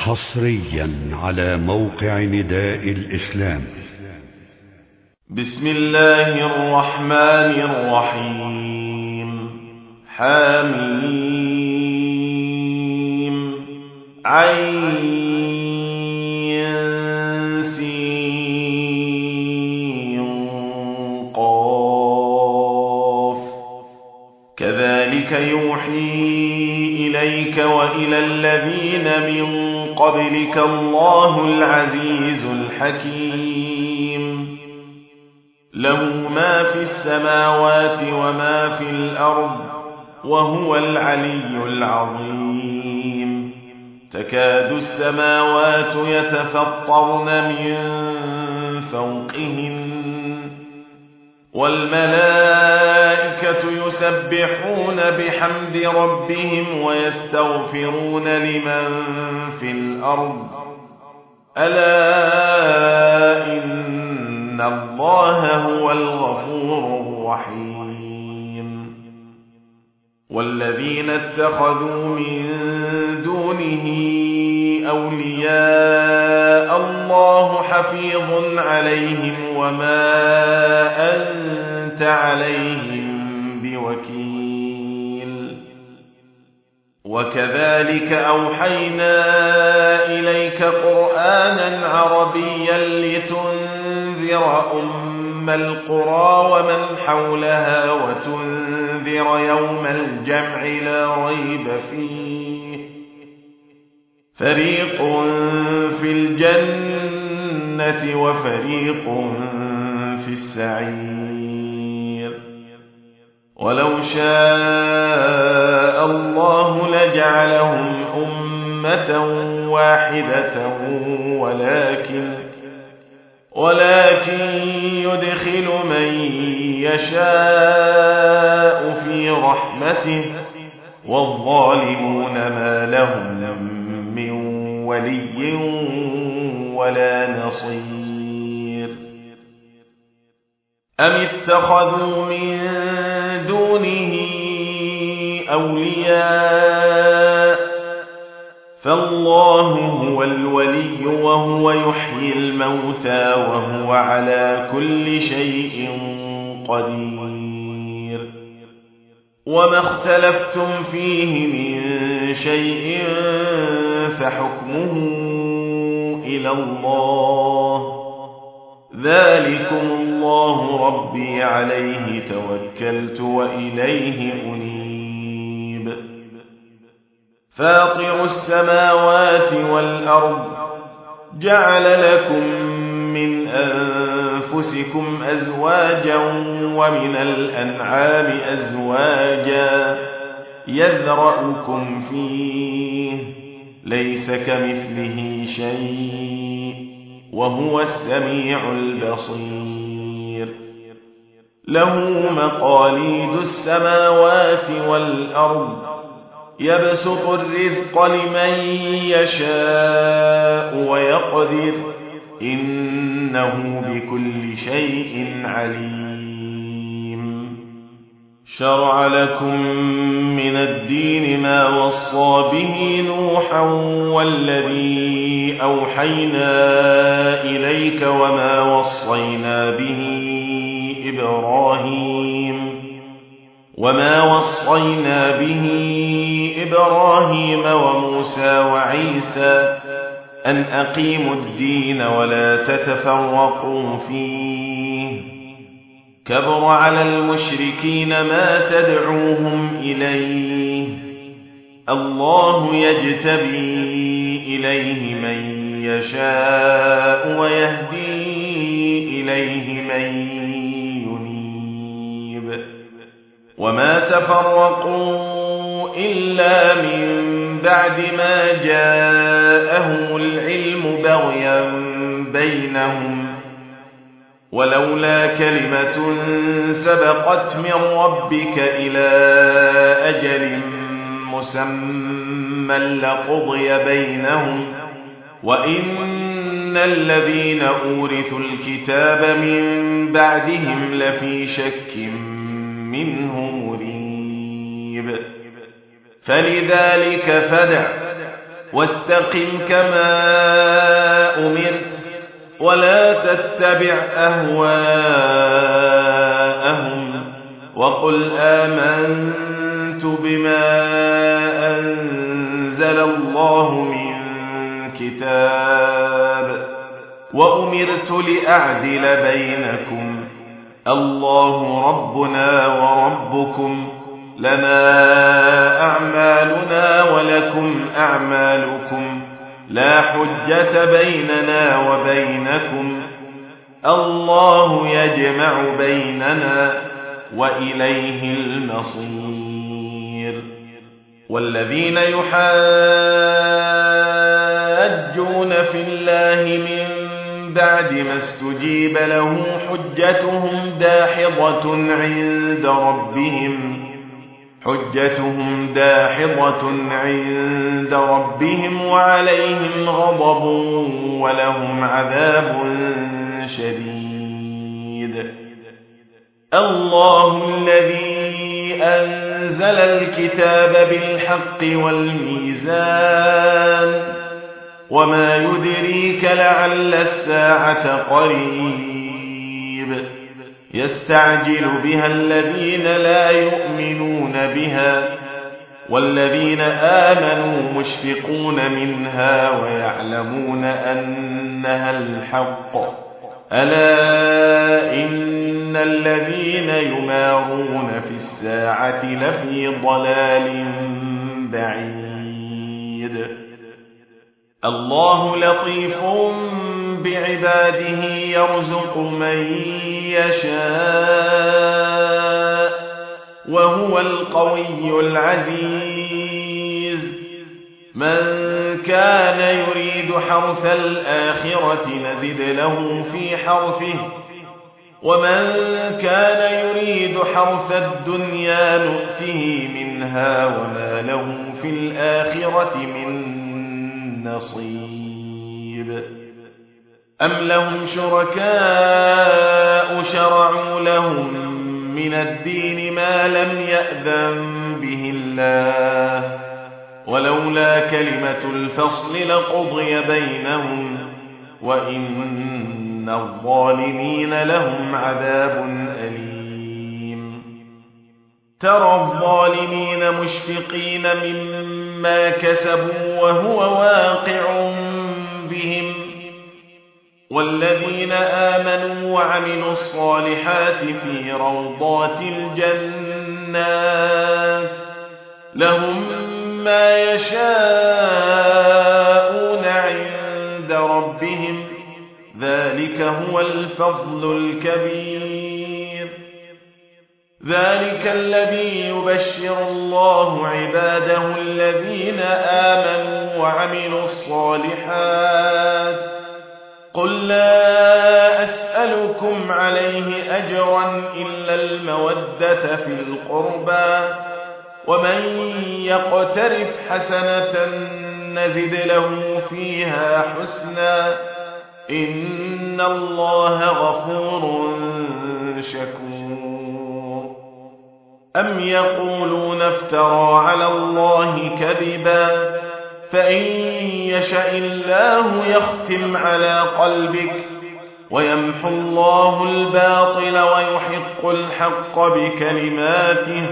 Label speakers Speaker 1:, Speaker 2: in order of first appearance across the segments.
Speaker 1: حصريا على موقع نداء الإسلام.
Speaker 2: بسم الله الرحمن الرحيم. حميم عين سين قاف. كذلك يوحي إليك وإلى الذين من قبلك الله العزيز الحكيم. له ما في السماوات وما في الأرض وهو العلي العظيم. تكاد السماوات يتفطرن من فوقهن والملائكة يسبحون بحمد ربهم ويستغفرون لمن في الأرض ألا إن الله هو الغفور الرحيم. والذين اتخذوا من دونه أولياء الله حفيظ عليهم وما أنت عليهم بوكيل. وكذلك أوحينا إليك قرآنا عربيا لتنذر أم القرى ومن حولها وتنذر يوم الجمع لا ريب فيه. فريق في الجنة وفريق في السعير. ولو شاء الله لجعلهم أمة واحدة ولكن يدخل من يشاء في رحمته والظالمون ما لهم من ولي ولا نصير. أم اتخذوا من دونه أولياء فالله هو الولي وهو يحيي الموتى وهو على كل شيء قدير. وما اختلفتم فيه من شيء فحكمه إلى الله. ذلكم الله ربي عليه توكلت وإليه أنيب. فاطر السماوات والأرض جعل لكم من أنفسكم أزواجا ومن الأنعام أزواجا يذرأكم فيه ليس كمثله شيء وهو السميع البصير. له مقاليد السماوات والأرض يبسط الرزق لمن يشاء ويقدر إنه بكل شيء عليم. شرع لكم من الدين ما وصى به نوحا والذي أوحينا إليك وما وصينا به إبراهيم وموسى وعيسى أن أقيموا الدين ولا تتفرقوا فيه. كبر على المشركين ما تدعوهم إليه. الله يجتبي إليه من يشاء ويهدي إليه من ينيب. وما تفرقوا إلا من بعد ما جاءهم العلم بغيا بينهم ولولا كلمة سبقت من ربك إلى أجل مسمى لقضي بينهم وإن الذين أورثوا الكتاب من بعدهم لفي شك منه مريب. فلذلك فادع واستقم كما أمرت ولا تتبع أهواءهم وقل آمنت بما أنزل الله من كتاب وأمرت لأعدل بينكم الله ربنا وربكم لنا أعمالنا ولكم أعمالكم لا حجة بيننا وبينكم الله يجمع بيننا وإليه المصير والذين يحاجون في الله من بعد ما استجيب له حجتهم داحضة عند ربهم وعليهم غضب ولهم عذاب شديد الله الذي أنزل الكتاب بالحق والميزان وما يدريك لعل الساعة قريب يستعجل بها الذين لا يؤمنون بها والذين آمنوا مشفقون منها ويعلمون أنها الحق ألا إن الذين يمارون في الساعة لفي ضلال بعيد الله لطيف بعباده يرزق من يشاء وهو القوي العزيز من كان يريد حرث الآخرة نزد له في حرثه ومن كان يريد حرث الدنيا نؤته منها وما له في الآخرة من نصيب أم لهم شركاء شرعوا لهم من الدين ما لم يأذن به الله ولولا كلمة الفصل لقضي بينهم وإن الظالمين لهم عذاب أليم ترى الظالمين مشفقين مما كسبوا وهو واقع بهم والذين آمنوا وعملوا الصالحات في روضات الجنات لهم ما يشاءون عند ربهم ذلك هو الفضل الكبير ذلك الذي يبشر الله عباده الذين آمنوا وعملوا الصالحات قل لا أسألكم عليه أجرا إلا المودة في القربى ومن يقترف حسنة نزد له فيها حسنا إن الله غفور شكور أم يقولون افترى على الله كذبا فإن يشاء الله يختم على قلبك ويمحو الله الباطل ويحق الحق بكلماته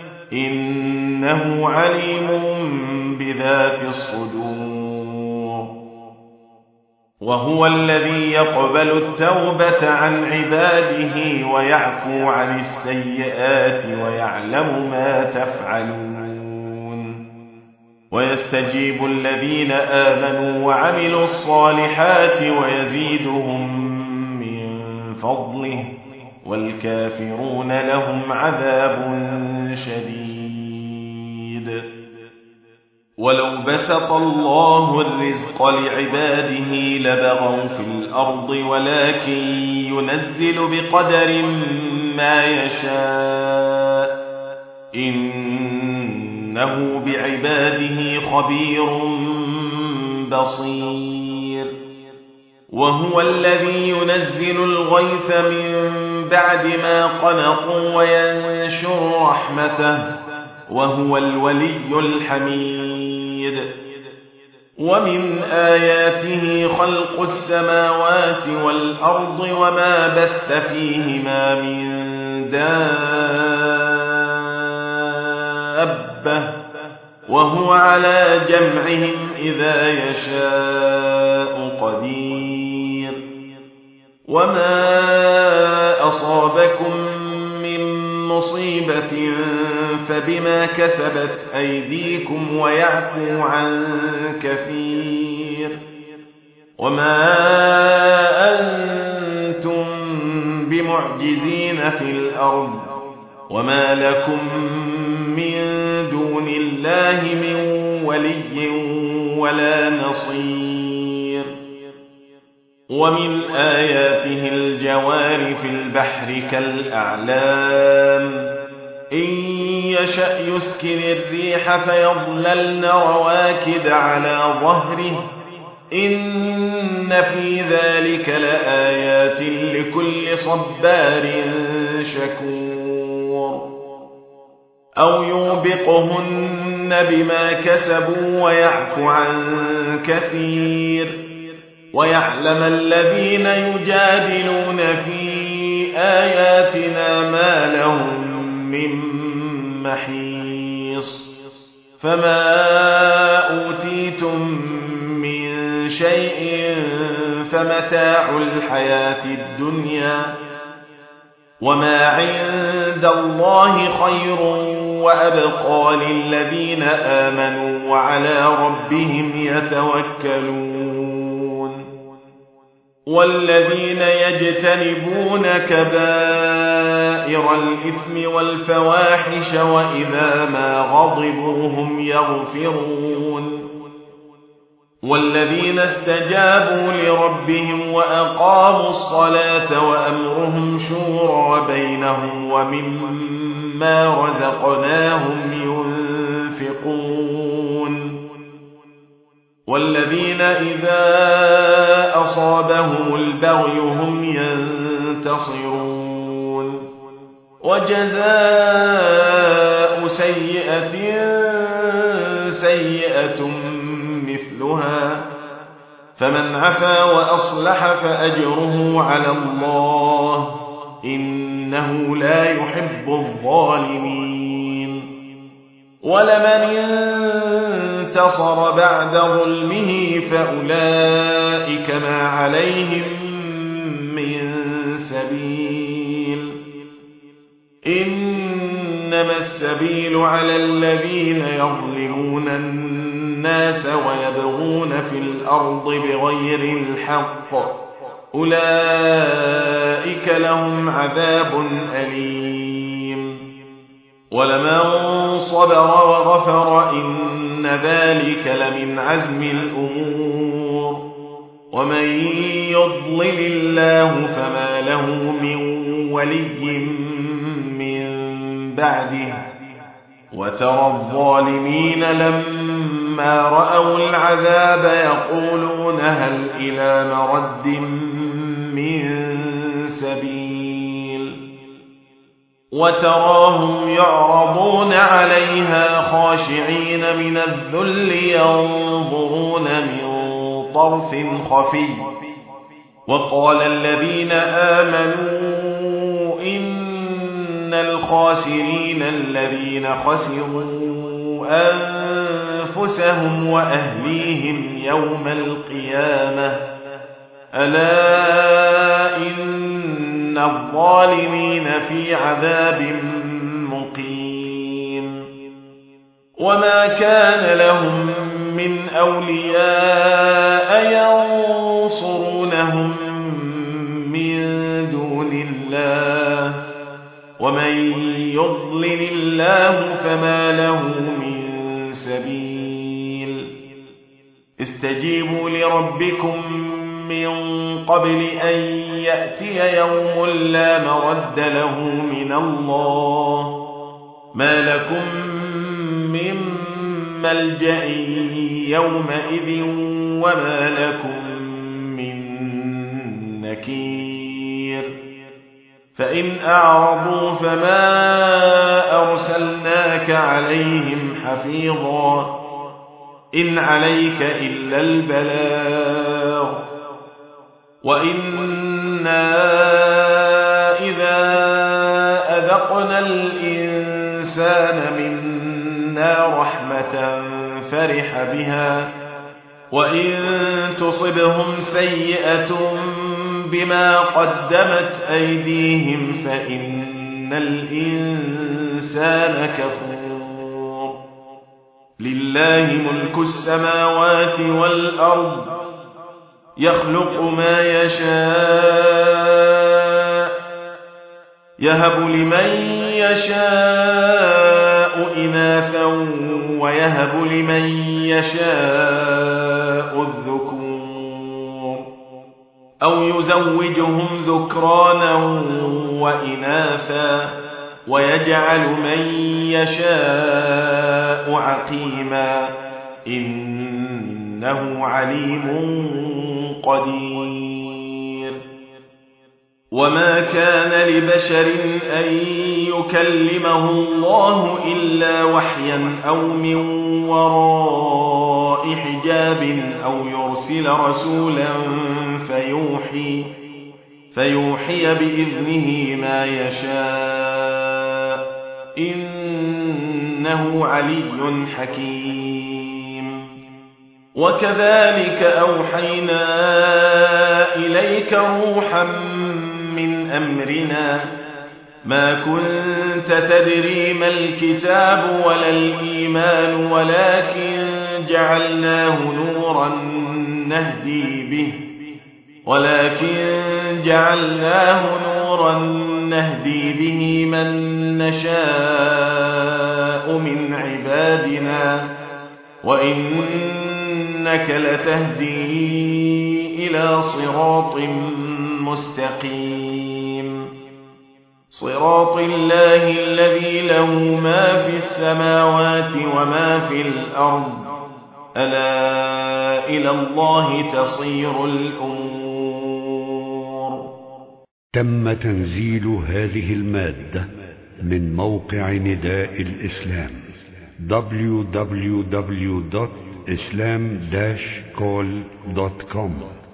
Speaker 2: إنه عليم بذات الصدور وهو الذي يقبل التوبة عن عباده ويعفو عن السيئات ويعلم ما تفعلون ويستجيب الذين آمنوا وعملوا الصالحات ويزيدهم من فضله والكافرون لهم عذاب شديد ولو بسط الله الرزق لعباده لبغوا في الأرض ولكن ينزل بقدر ما يشاء إنه بعباده خبير بصير وهو الذي ينزل الغيث من بعد ما قنطوا وينشر رحمته وهو الولي الحميد ومن آياته خلق السماوات والأرض وما بث فيهما من دابة وهو على جمعهم إذا يشاء قدير وما أصابكم من مصيبة فبما كسبت أيديكم ويعفو عن كثير وما أنتم بمعجزين في الأرض وما لكم من دون الله من ولي ولا نصير ومن آياته الجوار في البحر كالأعلام إن يشأ يسكن الريح فيظللن رواكد على ظهره إن في ذلك لآيات لكل صبار شكور أو يوبقهن بما كسبوا ويعفو عن كثير ويعلم الذين يجادلون في آياتنا ما لهم من محيص فما أوتيتم من شيء فمتاع الحياة الدنيا وما عند الله خير وأبقى للذين آمنوا وعلى ربهم يتوكلون والذين يجتنبون كبائر الإثم والفواحش وإذا ما غضبوا هم يغفرون والذين استجابوا لربهم وأقاموا الصلاة وأمرهم شورى بينهم ومما رزقناهم ينفقون والذين إذا أصابهم البغي هم ينتصرون وجزاء سيئة سيئة مثلها فمن عفا وأصلح فأجره على الله إنه لا يحب الظالمين ولمن انتصر بعد ظلمه فأولئك ما عليهم من سبيل إنما السبيل على الذين يظلمون الناس ويبغون في الأرض بغير الحق أولئك لهم عذاب أليم ولمن صبر وغفر إن ذلك لمن عزم الأمور ومن يضلل الله فما له من ولي من بعده وترى الظالمين لما رأوا العذاب يقولون هل إلى مرد من سبيل وتراهم يعرضون عليها خاشعين من الذل ينظرون من طرف خفي وقال الذين آمنوا إن الخاسرين الذين خسروا أنفسهم وأهليهم يوم القيامة ألا إن الظالمين في عذاب مقيم وما كان لهم من أولياء ينصرونهم من دون الله ومن يضلل الله فما له من سبيل استجيبوا لربكم من قبل أن يأتي يوم لا مرد له من الله ما لكم من ملجأ يومئذ وما لكم من نكير فإن أعرضوا فما أرسلناك عليهم حفيظا إن عليك إلا البلاغ وإنا إذا أذقنا الإنسان منا رحمة فرح بها وإن تصبهم سيئة بما قدمت أيديهم فإن الإنسان كفور لله ملك السماوات والأرض يخلق ما يشاء يهب لمن يشاء إناثا ويهب لمن يشاء الذكور أو يزوجهم ذكرانا وإناثا ويجعل من يشاء عقيما إنه عليم قدير وما كان لبشر أن يكلمه الله إلا وحيا أو من وراء حجاب أو يرسل رسولا فيوحي بإذنه ما يشاء إنه علي حكيم وكذلك أوحينا إليك روحا من أمرنا ما كنت تدري ما الكتاب ولا الإيمان ولكن جعلناه نورا نهدي به من نشاء من عبادنا وإنك لتهدي إلى صراط مستقيم صراط الله الذي له ما في السماوات وما في الأرض ألا إلى الله تصير الأمور.
Speaker 1: تم تنزيل هذه المادة من موقع نداء الإسلام www.islam-call.com